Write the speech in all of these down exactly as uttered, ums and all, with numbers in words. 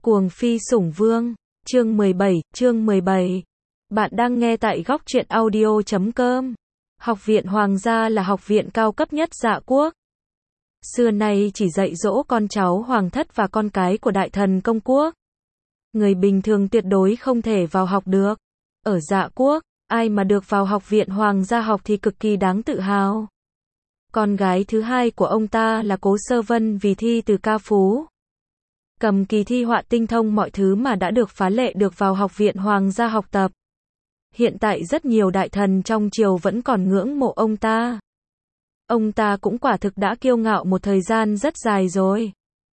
Cuồng phi sủng vương, chương mười bảy, chương mười bảy. Bạn đang nghe tại góc truyện audio chấm com. Học viện Hoàng gia là học viện cao cấp nhất Dạ quốc. Xưa nay chỉ dạy dỗ con cháu hoàng thất và con cái của đại thần công quốc. Người bình thường tuyệt đối không thể vào học được. Ở Dạ quốc, ai mà được vào học viện Hoàng gia học thì cực kỳ đáng tự hào. Con gái thứ hai của ông ta là Cố Sơ Vân vì thi từ ca phú. Cầm kỳ thi họa tinh thông mọi thứ mà đã được phá lệ được vào học viện Hoàng gia học tập. Hiện tại rất nhiều đại thần trong triều vẫn còn ngưỡng mộ ông ta. Ông ta cũng quả thực đã kiêu ngạo một thời gian rất dài rồi.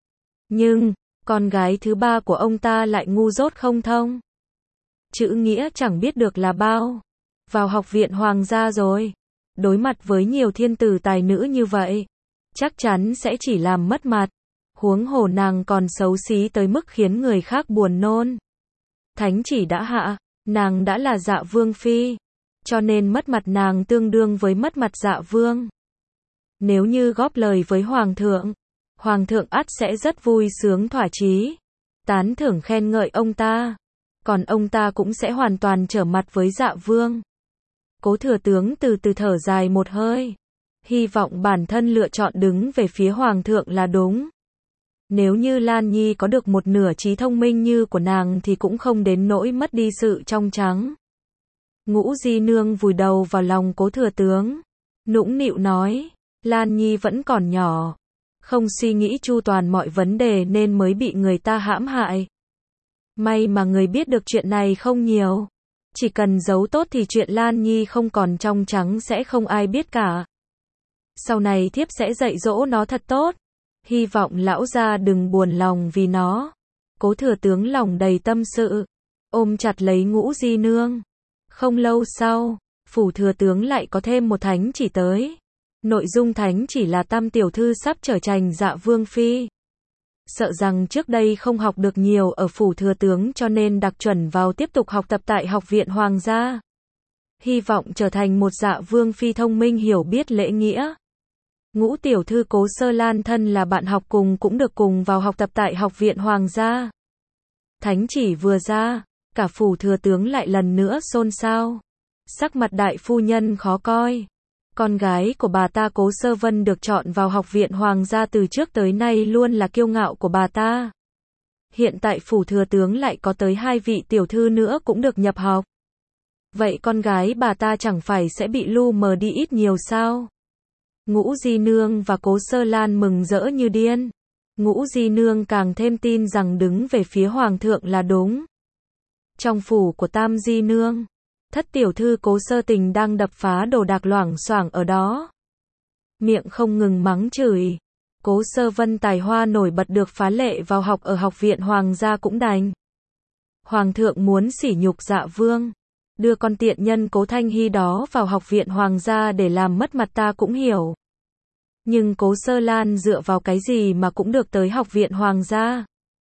Nhưng, con gái thứ ba của ông ta lại ngu dốt không thông. Chữ nghĩa chẳng biết được là bao. Vào học viện Hoàng gia rồi. Đối mặt với nhiều thiên tử tài nữ như vậy, chắc chắn sẽ chỉ làm mất mặt. Huống hồ nàng còn xấu xí tới mức khiến người khác buồn nôn. Thánh chỉ đã hạ, nàng đã là Dạ vương phi, cho nên mất mặt nàng tương đương với mất mặt Dạ vương. Nếu như góp lời với Hoàng thượng, Hoàng thượng ắt sẽ rất vui sướng thỏa chí, tán thưởng khen ngợi ông ta. Còn ông ta cũng sẽ hoàn toàn trở mặt với Dạ vương. Cố thừa tướng từ từ thở dài một hơi. Hy vọng bản thân lựa chọn đứng về phía Hoàng thượng là đúng. Nếu như Lan Nhi có được một nửa trí thông minh như của nàng thì cũng không đến nỗi mất đi sự trong trắng. Ngũ Di Nương vùi đầu vào lòng Cố thừa tướng, nũng nịu nói, Lan Nhi vẫn còn nhỏ, không suy nghĩ chu toàn mọi vấn đề nên mới bị người ta hãm hại. May mà người biết được chuyện này không nhiều. Chỉ cần giấu tốt thì chuyện Lan Nhi không còn trong trắng sẽ không ai biết cả. Sau này thiếp sẽ dạy dỗ nó thật tốt. Hy vọng lão gia đừng buồn lòng vì nó. Cố thừa tướng lòng đầy tâm sự, ôm chặt lấy Ngũ Di Nương. Không lâu sau, phủ thừa tướng lại có thêm một thánh chỉ tới. Nội dung thánh chỉ là tam tiểu thư sắp trở thành Dạ vương phi. Sợ rằng trước đây không học được nhiều ở phủ thừa tướng cho nên đặc chuẩn vào tiếp tục học tập tại học viện Hoàng gia. Hy vọng trở thành một Dạ vương phi thông minh hiểu biết lễ nghĩa. Ngũ tiểu thư Cố Sơ Lan thân là bạn học cùng cũng được cùng vào học tập tại học viện Hoàng gia. Thánh chỉ vừa ra, cả phủ thừa tướng lại lần nữa xôn xao. Sắc mặt đại phu nhân khó coi. Con gái của bà ta Cố Sơ Vân được chọn vào học viện Hoàng gia từ trước tới nay luôn là kiêu ngạo của bà ta. Hiện tại phủ thừa tướng lại có tới hai vị tiểu thư nữa cũng được nhập học. Vậy con gái bà ta chẳng phải sẽ bị lu mờ đi ít nhiều sao? Ngũ Di Nương và Cố Sơ Lan mừng rỡ như điên. Ngũ Di Nương càng thêm tin rằng đứng về phía Hoàng thượng là đúng. Trong phủ của Tam Di Nương, thất tiểu thư Cố Sơ Tình đang đập phá đồ đạc loảng xoảng ở đó. Miệng không ngừng mắng chửi. Cố Sơ Vân tài hoa nổi bật được phá lệ vào học ở học viện Hoàng gia cũng đành. Hoàng thượng muốn sỉ nhục Dạ vương, đưa con tiện nhân Cố Thanh Hy đó vào học viện Hoàng gia để làm mất mặt ta cũng hiểu. Nhưng Cố Sơ Lan dựa vào cái gì mà cũng được tới học viện Hoàng gia?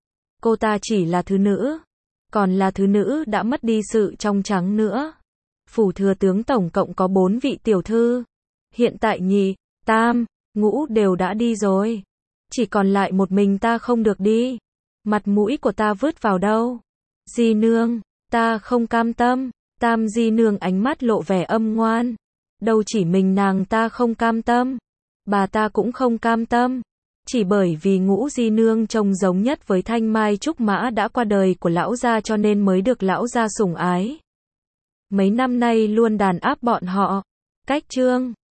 Cô ta chỉ là thứ nữ, còn là thứ nữ đã mất đi sự trong trắng nữa. Phủ thừa tướng tổng cộng có bốn vị tiểu thư. Hiện tại nhì, tam, ngũ đều đã đi rồi. Chỉ còn lại một mình ta không được đi. Mặt mũi của ta vứt vào đâu? Di Nương, ta không cam tâm. Tam Di Nương ánh mắt lộ vẻ âm ngoan. Đâu chỉ mình nàng ta không cam tâm, bà ta cũng không cam tâm. Chỉ bởi vì Ngũ Di Nương trông giống nhất với Thanh Mai Trúc Mã đã qua đời của lão gia cho nên mới được lão gia sủng ái. Mấy năm nay luôn đàn áp bọn họ. Cách chương